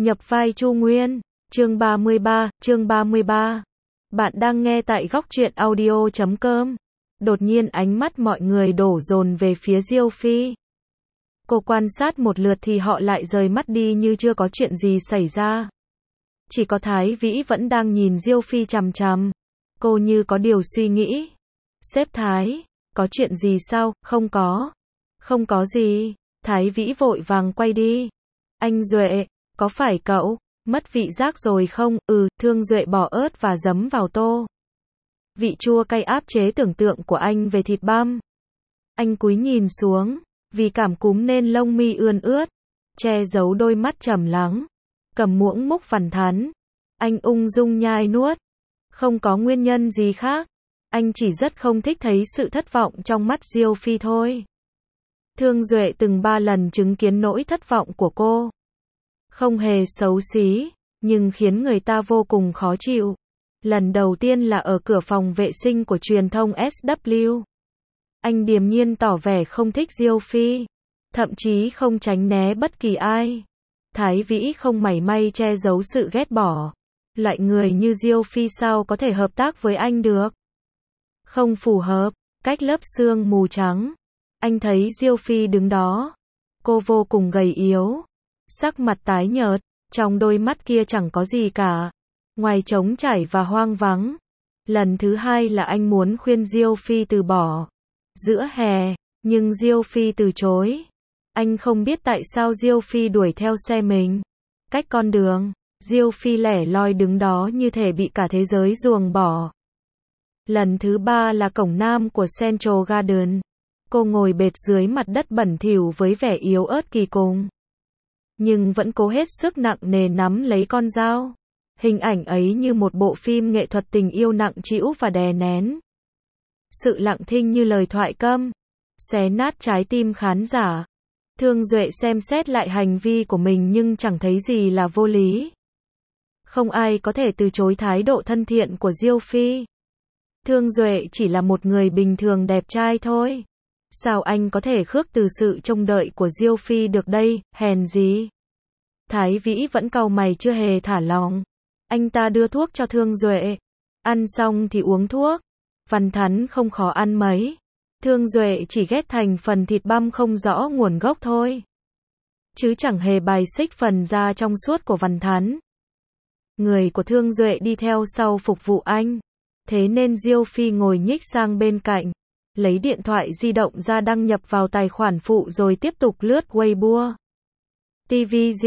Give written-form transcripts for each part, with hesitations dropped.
Nhập vai Chu Nguyên, chương 33. Bạn đang nghe tại góc truyện audio.com. Đột nhiên ánh mắt mọi người đổ dồn về phía Diêu Phi. Cô quan sát một lượt thì họ lại rời mắt đi như chưa có chuyện gì xảy ra. Chỉ có Thái Vĩ vẫn đang nhìn Diêu Phi chằm chằm. Cô như có điều suy nghĩ. Sếp Thái, có chuyện gì sao? Không có. Không có gì. Thái Vĩ vội vàng quay đi. Anh Duệ, có phải cậu mất vị giác rồi không? Thương Duệ bỏ ớt và giấm vào tô. Vị chua cay áp chế tưởng tượng của anh về thịt băm. Anh cúi nhìn xuống, vì cảm cúm nên lông mi ươn ướt, che giấu đôi mắt trầm lắng. Cầm muỗng múc vằn thắn, anh ung dung nhai nuốt. Không có nguyên nhân gì khác, anh chỉ rất không thích thấy sự thất vọng trong mắt Diêu Phi thôi. Thương Duệ từng 3 lần chứng kiến nỗi thất vọng của cô. Không hề xấu xí, nhưng khiến người ta vô cùng khó chịu. Lần đầu tiên là ở cửa phòng vệ sinh của truyền thông SW. Anh điềm nhiên tỏ vẻ không thích Diêu Phi, thậm chí không tránh né bất kỳ ai. Thái Vĩ không mảy may che giấu sự ghét bỏ. Loại người như Diêu Phi sao có thể hợp tác với anh được? Không phù hợp, cách lớp sương mù trắng. Anh thấy Diêu Phi đứng đó. Cô vô cùng gầy yếu, sắc mặt tái nhợt, trong đôi mắt kia chẳng có gì cả, ngoài trống trải và hoang vắng. Lần thứ 2 là anh muốn khuyên Diêu Phi từ bỏ giữa hè, nhưng Diêu Phi từ chối. Anh không biết tại sao Diêu Phi đuổi theo xe mình. Cách con đường, Diêu Phi lẻ loi đứng đó như thể bị cả thế giới ruồng bỏ. Lần thứ 3 là cổng nam của Central Garden. Cô ngồi bệt dưới mặt đất bẩn thỉu với vẻ yếu ớt kỳ cùng, nhưng vẫn cố hết sức nặng nề nắm lấy con dao. Hình ảnh ấy như một bộ phim nghệ thuật tình yêu nặng trĩu và đè nén. Sự lặng thinh như lời thoại câm, xé nát trái tim khán giả. Thương Duệ xem xét lại hành vi của mình nhưng chẳng thấy gì là vô lý. Không ai có thể từ chối thái độ thân thiện của Diêu Phi. Thương Duệ chỉ là một người bình thường đẹp trai thôi. Sao anh có thể khước từ sự trông đợi của Diêu Phi được đây, hèn gì? Thái Vĩ vẫn cau mày chưa hề thả lỏng. Anh ta đưa thuốc cho Thương Duệ. Ăn xong thì uống thuốc. Vằn thắn không khó ăn mấy. Thương Duệ chỉ ghét thành phần thịt băm không rõ nguồn gốc thôi, chứ chẳng hề bài xích phần da trong suốt của vằn thắn. Người của Thương Duệ đi theo sau phục vụ anh. Thế nên Diêu Phi ngồi nhích sang bên cạnh, lấy điện thoại di động ra đăng nhập vào tài khoản phụ rồi tiếp tục lướt Weibo. TVG,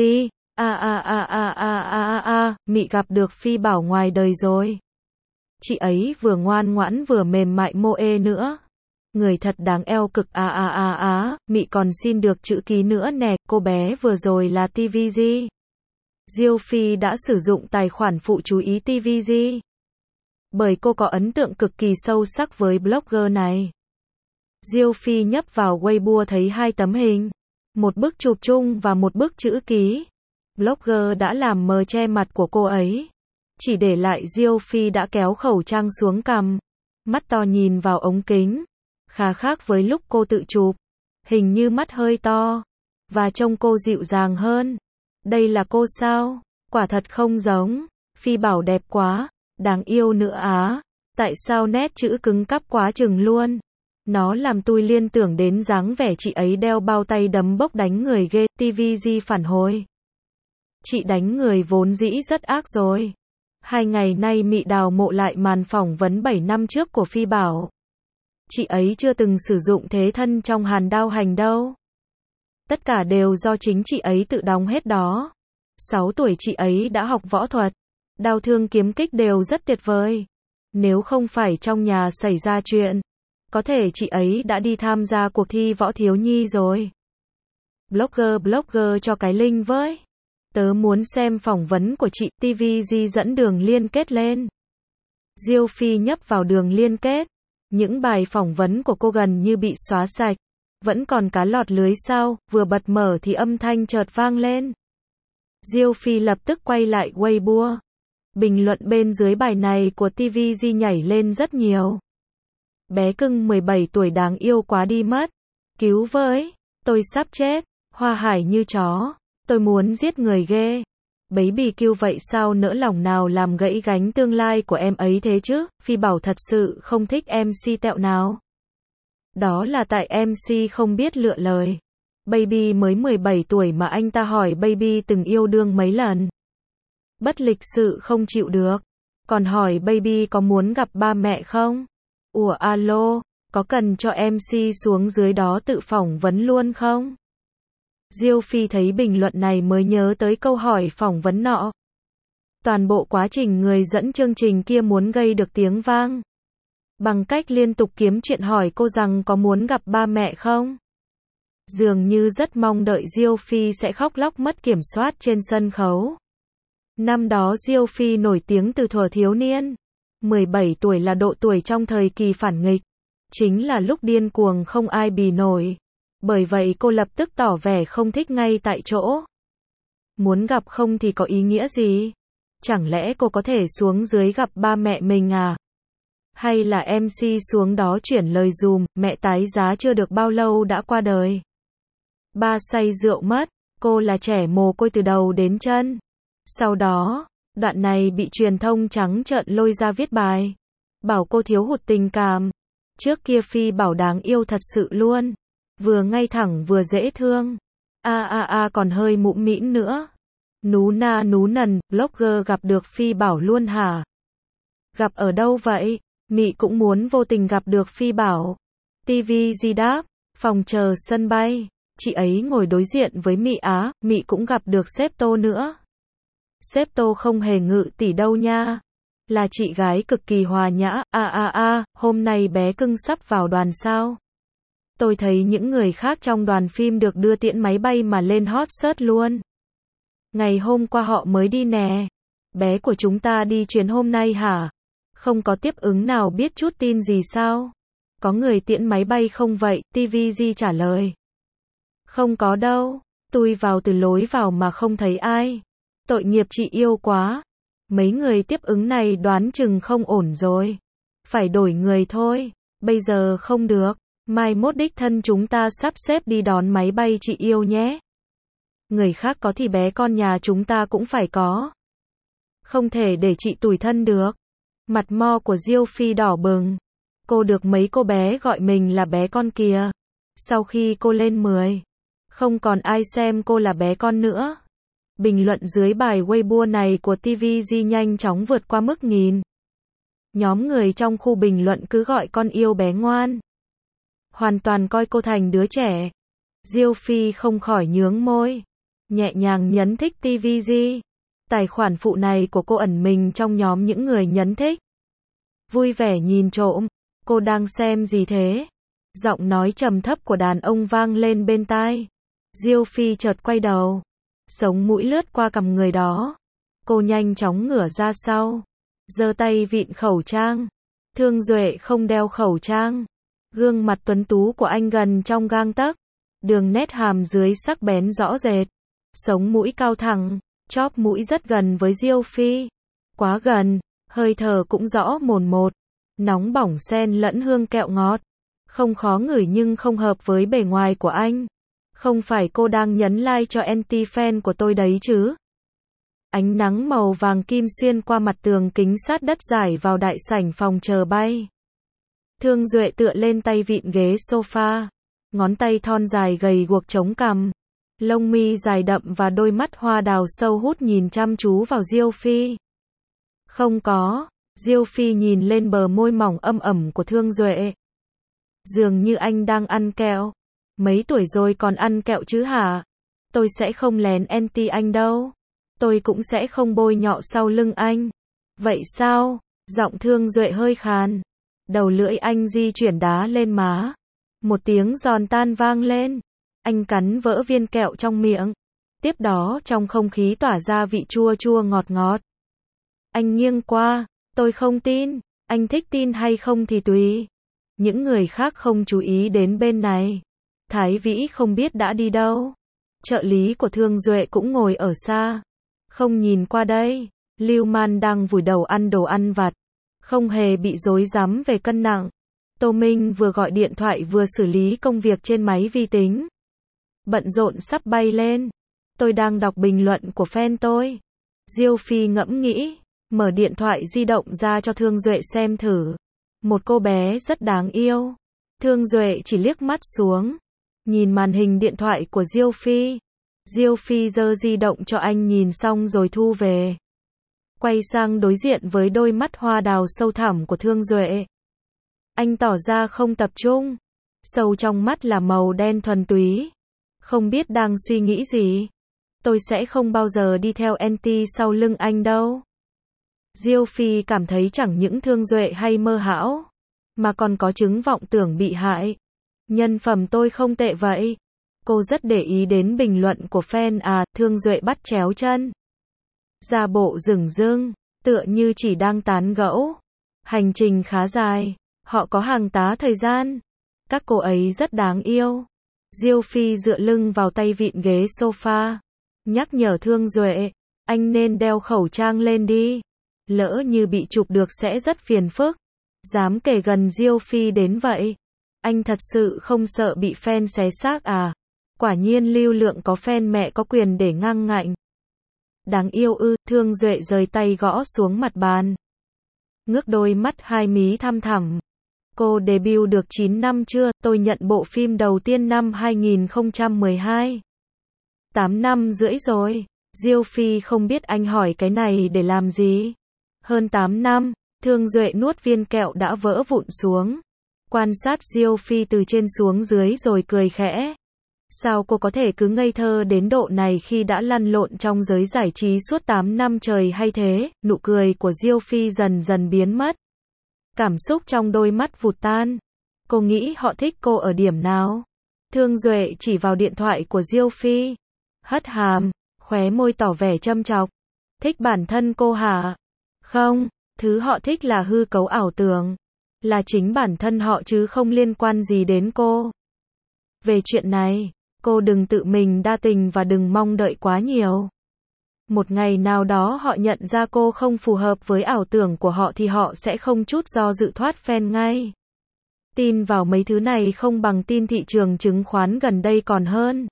Mị gặp được Phi Bảo ngoài đời rồi. Chị ấy vừa ngoan ngoãn vừa mềm mại mô ê nữa. Người thật đáng eo cực Mị còn xin được chữ ký nữa nè, cô bé vừa rồi là TVG. Diêu Phi đã sử dụng tài khoản phụ chú ý TVG, bởi cô có ấn tượng cực kỳ sâu sắc với blogger này. Diêu Phi nhấp vào Weibo thấy 2 tấm hình, một bức chụp chung và một bức chữ ký. Blogger đã làm mờ che mặt của cô ấy, chỉ để lại Diêu Phi đã kéo khẩu trang xuống cằm, mắt to nhìn vào ống kính. Khá khác với lúc cô tự chụp, hình như mắt hơi to, và trông cô dịu dàng hơn. Đây là cô sao? Quả thật không giống. Phi Bảo đẹp quá, đáng yêu nữa á. Tại sao nét chữ cứng cáp quá chừng luôn? Nó làm tôi liên tưởng đến dáng vẻ chị ấy đeo bao tay đấm bốc đánh người ghê. TVG phản hồi. Chị đánh người vốn dĩ rất ác rồi. 2 ngày nay Mị đào mộ lại màn phỏng vấn 7 năm trước của Phi Bảo. Chị ấy chưa từng sử dụng thế thân trong Hàn Đao Hành đâu. Tất cả đều do chính chị ấy tự đóng hết đó. 6 tuổi chị ấy đã học võ thuật. Đao thương kiếm kích đều rất tuyệt vời. Nếu không phải trong nhà xảy ra chuyện, có thể chị ấy đã đi tham gia cuộc thi võ thiếu nhi rồi. Blogger cho cái link với. Tớ muốn xem phỏng vấn của chị. TVG dẫn đường liên kết lên. Diêu Phi nhấp vào đường liên kết. Những bài phỏng vấn của cô gần như bị xóa sạch. Vẫn còn cá lọt lưới sao? Vừa bật mở thì âm thanh chợt vang lên. Diêu Phi lập tức quay lại Weibo. Bình luận bên dưới bài này của TVG nhảy lên rất nhiều. Bé cưng 17 tuổi đáng yêu quá đi mất. Cứu với, tôi sắp chết. Hoa hải như chó. Tôi muốn giết người ghê. Baby Q vậy sao nỡ lòng nào làm gãy gánh tương lai của em ấy thế chứ, Phi bảo thật sự không thích MC tẹo nào. Đó là tại MC không biết lựa lời. Baby mới 17 tuổi mà anh ta hỏi Baby từng yêu đương mấy lần. Bất lịch sự không chịu được. Còn hỏi Baby có muốn gặp ba mẹ không? Ủa alo, có cần cho MC xuống dưới đó tự phỏng vấn luôn không? Diêu Phi thấy bình luận này mới nhớ tới câu hỏi phỏng vấn nọ. Toàn bộ quá trình người dẫn chương trình kia muốn gây được tiếng vang. Bằng cách liên tục kiếm chuyện hỏi cô rằng có muốn gặp ba mẹ không? Dường như rất mong đợi Diêu Phi sẽ khóc lóc mất kiểm soát trên sân khấu. Năm đó Diêu Phi nổi tiếng từ thuở thiếu niên. 17 tuổi là độ tuổi trong thời kỳ phản nghịch. Chính là lúc điên cuồng không ai bì nổi. Bởi vậy cô lập tức tỏ vẻ không thích ngay tại chỗ. Muốn gặp không thì có ý nghĩa gì? Chẳng lẽ cô có thể xuống dưới gặp ba mẹ mình à? Hay là MC xuống đó chuyển lời dùm, mẹ tái giá chưa được bao lâu đã qua đời. Ba say rượu mất, cô là trẻ mồ côi từ đầu đến chân. Sau đó, đoạn này bị truyền thông trắng trợn lôi ra viết bài. Bảo cô thiếu hụt tình cảm. Trước kia Phi bảo đáng yêu thật sự luôn. Vừa ngay thẳng vừa dễ thương. Còn hơi mũm mĩm nữa. Nú na nú nần, blogger gặp được Phi bảo luôn hả? Gặp ở đâu vậy? Mị cũng muốn vô tình gặp được Phi bảo. TVG đáp, phòng chờ sân bay. Chị ấy ngồi đối diện với Mị á, Mị cũng gặp được sếp Tô nữa. Sếp Tô không hề ngự tỷ đâu nha. Là chị gái cực kỳ hòa nhã. Hôm nay bé cưng sắp vào đoàn sao? Tôi thấy những người khác trong đoàn phim được đưa tiễn máy bay mà lên hot search luôn. Ngày hôm qua họ mới đi nè. Bé của chúng ta đi chuyến hôm nay hả? Không có tiếp ứng nào biết chút tin gì sao? Có người tiễn máy bay không vậy? TVG trả lời. Không có đâu. Tôi vào từ lối vào mà không thấy ai. Tội nghiệp chị yêu quá. Mấy người tiếp ứng này đoán chừng không ổn rồi. Phải đổi người thôi. Bây giờ không được. Mai mốt đích thân chúng ta sắp xếp đi đón máy bay chị yêu nhé. Người khác có thì bé con nhà chúng ta cũng phải có. Không thể để chị tủi thân được. Mặt mo của Diêu Phi đỏ bừng. Cô được mấy cô bé gọi mình là bé con kìa. Sau khi cô lên 10, không còn ai xem cô là bé con nữa. Bình luận dưới bài Weibo này của TVG nhanh chóng vượt qua mức 1000. Nhóm người trong khu bình luận cứ gọi con yêu bé ngoan. Hoàn toàn coi cô thành đứa trẻ. Diêu Phi không khỏi nhướng môi. Nhẹ nhàng nhấn thích TVG. Tài khoản phụ này của cô ẩn mình trong nhóm những người nhấn thích. Vui vẻ nhìn trộm. Cô đang xem gì thế? Giọng nói trầm thấp của đàn ông vang lên bên tai. Diêu Phi chợt quay đầu. Sống mũi lướt qua cằm người đó. Cô nhanh chóng ngửa ra sau. Giơ tay vịn khẩu trang. Thương Duệ không đeo khẩu trang. Gương mặt tuấn tú của anh gần trong gang tấc. Đường nét hàm dưới sắc bén rõ rệt. Sống mũi cao thẳng. Chóp mũi rất gần với Diêu Phi. Quá gần. Hơi thở cũng rõ mồn một. Nóng bỏng xen lẫn hương kẹo ngọt. Không khó ngửi nhưng không hợp với bề ngoài của anh. Không phải cô đang nhấn like cho anti-fan của tôi đấy chứ? Ánh nắng màu vàng kim xuyên qua mặt tường kính sát đất rải vào đại sảnh phòng chờ bay. Thương Duệ tựa lên tay vịn ghế sofa. Ngón tay thon dài gầy guộc chống cằm. Lông mi dài đậm và đôi mắt hoa đào sâu hút nhìn chăm chú vào Diêu Phi. Không có. Diêu Phi nhìn lên bờ môi mỏng âm ẩm của Thương Duệ. Dường như anh đang ăn kẹo. Mấy tuổi rồi còn ăn kẹo chứ hả? Tôi sẽ không lén anti anh đâu. Tôi cũng sẽ không bôi nhọ sau lưng anh. Vậy sao? Giọng Thương Duệ hơi khàn. Đầu lưỡi anh di chuyển đá lên má. Một tiếng giòn tan vang lên. Anh cắn vỡ viên kẹo trong miệng. Tiếp đó trong không khí tỏa ra vị chua chua ngọt ngọt. Anh nghiêng qua. Tôi không tin. Anh thích tin hay không thì tùy. Những người khác không chú ý đến bên này. Thái Vĩ không biết đã đi đâu. Trợ lý của Thương Duệ cũng ngồi ở xa. Không nhìn qua đây. Lưu Man đang vùi đầu ăn đồ ăn vặt. Không hề bị rối rắm về cân nặng. Tô Minh vừa gọi điện thoại vừa xử lý công việc trên máy vi tính. Bận rộn sắp bay lên. Tôi đang đọc bình luận của fan tôi. Diêu Phi ngẫm nghĩ, mở điện thoại di động ra cho Thương Duệ xem thử. Một cô bé rất đáng yêu. Thương Duệ chỉ liếc mắt xuống, nhìn màn hình điện thoại của Diêu Phi. Diêu Phi giơ di động cho anh nhìn xong rồi thu về. Quay sang đối diện với đôi mắt hoa đào sâu thẳm của Thương Duệ. Anh tỏ ra không tập trung. Sâu trong mắt là màu đen thuần túy. Không biết đang suy nghĩ gì. Tôi sẽ không bao giờ đi theo anti sau lưng anh đâu. Diêu Phi cảm thấy chẳng những Thương Duệ hay mơ hão, mà còn có chứng vọng tưởng bị hại. Nhân phẩm tôi không tệ vậy. Cô rất để ý đến bình luận của fan à, Thương Duệ bắt chéo chân. Ra bộ dửng dưng, tựa như chỉ đang tán gẫu. Hành trình khá dài, họ có hàng tá thời gian. Các cô ấy rất đáng yêu. Diêu Phi dựa lưng vào tay vịn ghế sofa, nhắc nhở Thương Duệ, anh nên đeo khẩu trang lên đi. Lỡ như bị chụp được sẽ rất phiền phức. Dám kể gần Diêu Phi đến vậy. Anh thật sự không sợ bị fan xé xác à? Quả nhiên lưu lượng có fan mẹ có quyền để ngang ngạnh. Đáng yêu ư, Thương Duệ rời tay gõ xuống mặt bàn. Ngước đôi mắt hai mí thăm thẳm. Cô debut được 9 năm chưa? Tôi nhận bộ phim đầu tiên năm 2012. 8 năm rưỡi rồi. Diêu Phi không biết anh hỏi cái này để làm gì. Hơn 8 năm, Thương Duệ nuốt viên kẹo đã vỡ vụn xuống. Quan sát Diêu Phi từ trên xuống dưới rồi cười khẽ. Sao cô có thể cứ ngây thơ đến độ này khi đã lăn lộn trong giới giải trí suốt 8 năm trời hay thế? Nụ cười của Diêu Phi dần dần biến mất. Cảm xúc trong đôi mắt vụt tan. Cô nghĩ họ thích cô ở điểm nào? Thương Duệ chỉ vào điện thoại của Diêu Phi. Hất hàm, khóe môi tỏ vẻ châm chọc. Thích bản thân cô hả? Không, thứ họ thích là hư cấu ảo tưởng. Là chính bản thân họ chứ không liên quan gì đến cô. Về chuyện này, cô đừng tự mình đa tình và đừng mong đợi quá nhiều. Một ngày nào đó họ nhận ra cô không phù hợp với ảo tưởng của họ thì họ sẽ không chút do dự thoát fan ngay. Tin vào mấy thứ này không bằng tin thị trường chứng khoán gần đây còn hơn.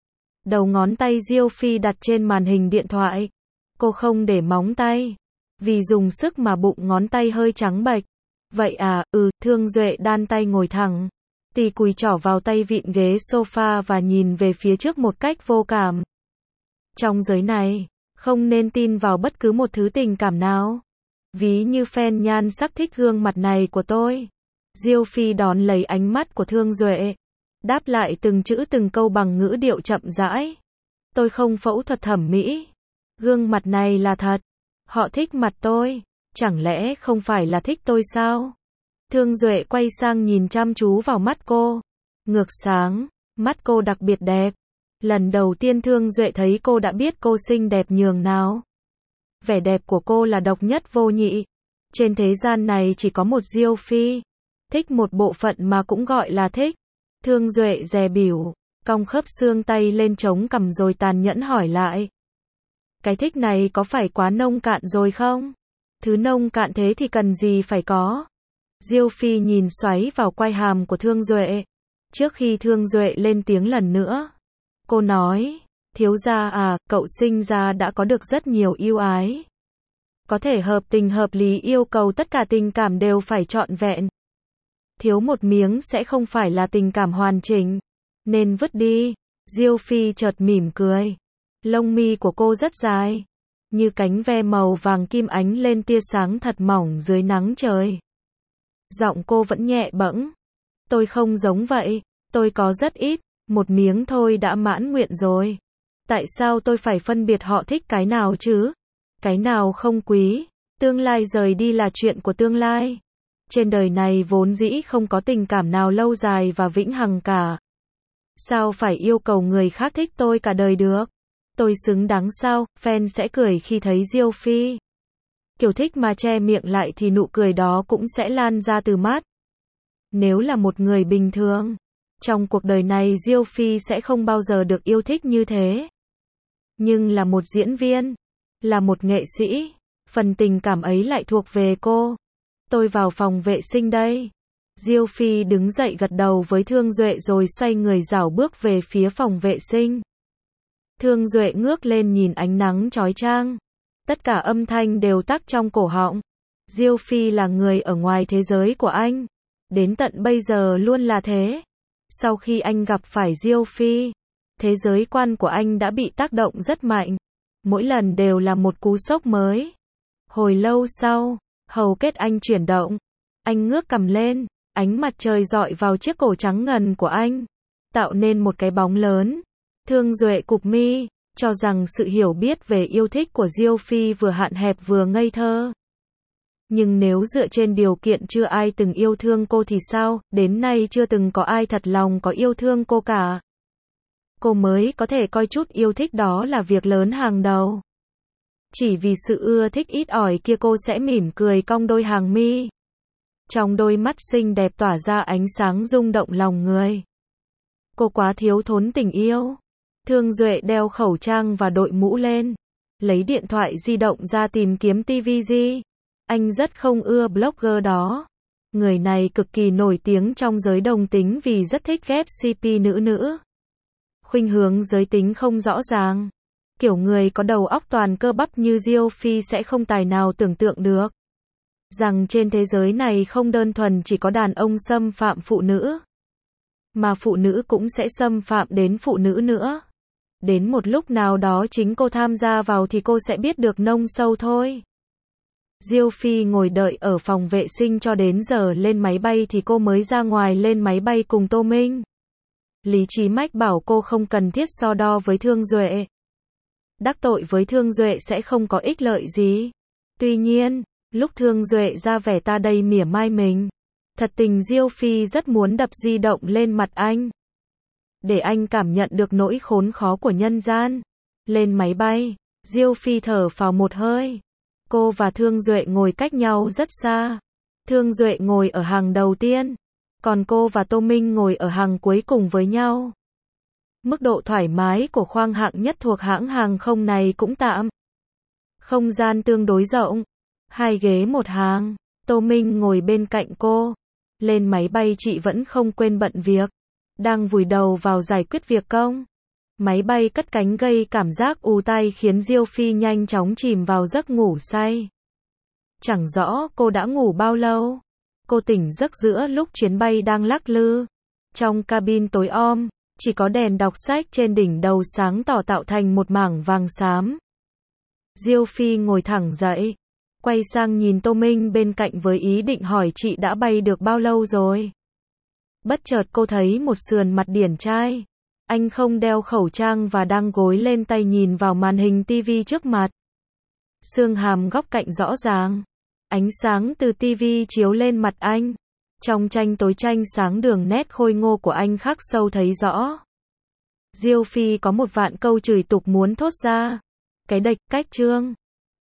Đầu ngón tay Diêu Phi đặt trên màn hình điện thoại. Cô không để móng tay. Vì dùng sức mà bụng ngón tay hơi trắng bệch. Vậy à, Thương Duệ đan tay ngồi thẳng. Tì cùi trỏ vào tay vịn ghế sofa và nhìn về phía trước một cách vô cảm. Trong giới này, không nên tin vào bất cứ một thứ tình cảm nào. Ví như fan nhan sắc thích gương mặt này của tôi. Diêu Phi đón lấy ánh mắt của Thương Duệ. Đáp lại từng chữ từng câu bằng ngữ điệu chậm rãi. Tôi không phẫu thuật thẩm mỹ. Gương mặt này là thật. Họ thích mặt tôi. Chẳng lẽ không phải là thích tôi sao? Thương Duệ quay sang nhìn chăm chú vào mắt cô. Ngược sáng, mắt cô đặc biệt đẹp. Lần đầu tiên Thương Duệ thấy cô đã biết cô xinh đẹp nhường nào. Vẻ đẹp của cô là độc nhất vô nhị. Trên thế gian này chỉ có một Diêu Phi. Thích một bộ phận mà cũng gọi là thích. Thương Duệ dè bỉu, cong khớp xương tay lên chống cằm rồi tàn nhẫn hỏi lại. Cái thích này có phải quá nông cạn rồi không? Thứ nông cạn thế thì cần gì phải có? Diêu Phi nhìn xoáy vào quai hàm của Thương Duệ. Trước khi Thương Duệ lên tiếng lần nữa, cô nói, thiếu gia à, cậu sinh ra đã có được rất nhiều ưu ái. Có thể hợp tình hợp lý yêu cầu tất cả tình cảm đều phải trọn vẹn. Thiếu một miếng sẽ không phải là tình cảm hoàn chỉnh. Nên vứt đi. Diêu Phi chợt mỉm cười. Lông mi của cô rất dài. Như cánh ve màu vàng kim ánh lên tia sáng thật mỏng dưới nắng trời. Giọng cô vẫn nhẹ bẫng. Tôi không giống vậy. Tôi có rất ít. Một miếng thôi đã mãn nguyện rồi. Tại sao tôi phải phân biệt họ thích cái nào chứ? Cái nào không quý? Tương lai rời đi là chuyện của tương lai. Trên đời này vốn dĩ không có tình cảm nào lâu dài và vĩnh hằng cả. Sao phải yêu cầu người khác thích tôi cả đời được? Tôi xứng đáng sao? Fan sẽ cười khi thấy Diêu Phi. Kiểu thích mà che miệng lại thì nụ cười đó cũng sẽ lan ra từ mắt. Nếu là một người bình thường, trong cuộc đời này Diêu Phi sẽ không bao giờ được yêu thích như thế. Nhưng là một diễn viên, là một nghệ sĩ, phần tình cảm ấy lại thuộc về cô. Tôi vào phòng vệ sinh đây. Diêu Phi đứng dậy gật đầu với Thương Duệ rồi xoay người rảo bước về phía phòng vệ sinh. Thương Duệ ngước lên nhìn ánh nắng chói chang. Tất cả âm thanh đều tắc trong cổ họng. Diêu Phi là người ở ngoài thế giới của anh. Đến tận bây giờ luôn là thế. Sau khi anh gặp phải Diêu Phi, thế giới quan của anh đã bị tác động rất mạnh. Mỗi lần đều là một cú sốc mới. Hồi lâu sau, hầu kết anh chuyển động. Anh ngước cằm lên, ánh mặt trời rọi vào chiếc cổ trắng ngần của anh, tạo nên một cái bóng lớn. Thương Duệ cụp mi, cho rằng sự hiểu biết về yêu thích của Diêu Phi vừa hạn hẹp vừa ngây thơ. Nhưng nếu dựa trên điều kiện chưa ai từng yêu thương cô thì sao, đến nay chưa từng có ai thật lòng có yêu thương cô cả. Cô mới có thể coi chút yêu thích đó là việc lớn hàng đầu. Chỉ vì sự ưa thích ít ỏi kia cô sẽ mỉm cười cong đôi hàng mi. Trong đôi mắt xinh đẹp tỏa ra ánh sáng rung động lòng người. Cô quá thiếu thốn tình yêu. Thương Duệ đeo khẩu trang và đội mũ lên. Lấy điện thoại di động ra tìm kiếm TVG. Anh rất không ưa blogger đó. Người này cực kỳ nổi tiếng trong giới đồng tính vì rất thích ghép CP nữ. Khuynh hướng giới tính không rõ ràng. Kiểu người có đầu óc toàn cơ bắp như Diêu Phi sẽ không tài nào tưởng tượng được rằng trên thế giới này không đơn thuần chỉ có đàn ông xâm phạm phụ nữ, mà phụ nữ cũng sẽ xâm phạm đến phụ nữ nữa. Đến một lúc nào đó chính cô tham gia vào thì cô sẽ biết được nông sâu thôi. Diêu Phi ngồi đợi ở phòng vệ sinh cho đến giờ lên máy bay thì cô mới ra ngoài lên máy bay cùng Tô Minh. Lý trí mách bảo cô không cần thiết so đo với Thương Duệ. Đắc tội với Thương Duệ sẽ không có ích lợi gì. Tuy nhiên, lúc Thương Duệ ra vẻ ta đây mỉa mai mình, thật tình Diêu Phi rất muốn đập di động lên mặt anh, để anh cảm nhận được nỗi khốn khó của nhân gian. Lên máy bay, Diêu Phi thở phào một hơi. Cô và Thương Duệ ngồi cách nhau rất xa. Thương Duệ ngồi ở hàng đầu tiên, còn cô và Tô Minh ngồi ở hàng cuối cùng với nhau. Mức độ thoải mái của khoang hạng nhất thuộc hãng hàng không này cũng tạm. Không gian tương đối rộng, 2 ghế một hàng. Tô Minh ngồi bên cạnh cô. Lên máy bay chị vẫn không quên bận việc, đang vùi đầu vào giải quyết việc công. Máy bay cất cánh gây cảm giác ù tai khiến Diêu Phi nhanh chóng chìm vào giấc ngủ say. Chẳng rõ cô đã ngủ bao lâu. Cô tỉnh giấc giữa lúc chuyến bay đang lắc lư. Trong cabin tối om, chỉ có đèn đọc sách trên đỉnh đầu sáng tỏ tạo thành một mảng vàng xám. Diêu Phi ngồi thẳng dậy, quay sang nhìn Tô Minh bên cạnh với ý định hỏi chị đã bay được bao lâu rồi. Bất chợt cô thấy một sườn mặt điển trai. Anh không đeo khẩu trang và đang gối lên tay nhìn vào màn hình TV trước mặt. Xương hàm góc cạnh rõ ràng. Ánh sáng từ TV chiếu lên mặt anh. Trong tranh tối tranh sáng đường nét khôi ngô của anh khắc sâu thấy rõ. Diêu Phi có một vạn câu chửi tục muốn thốt ra. Cái đệch cách trương.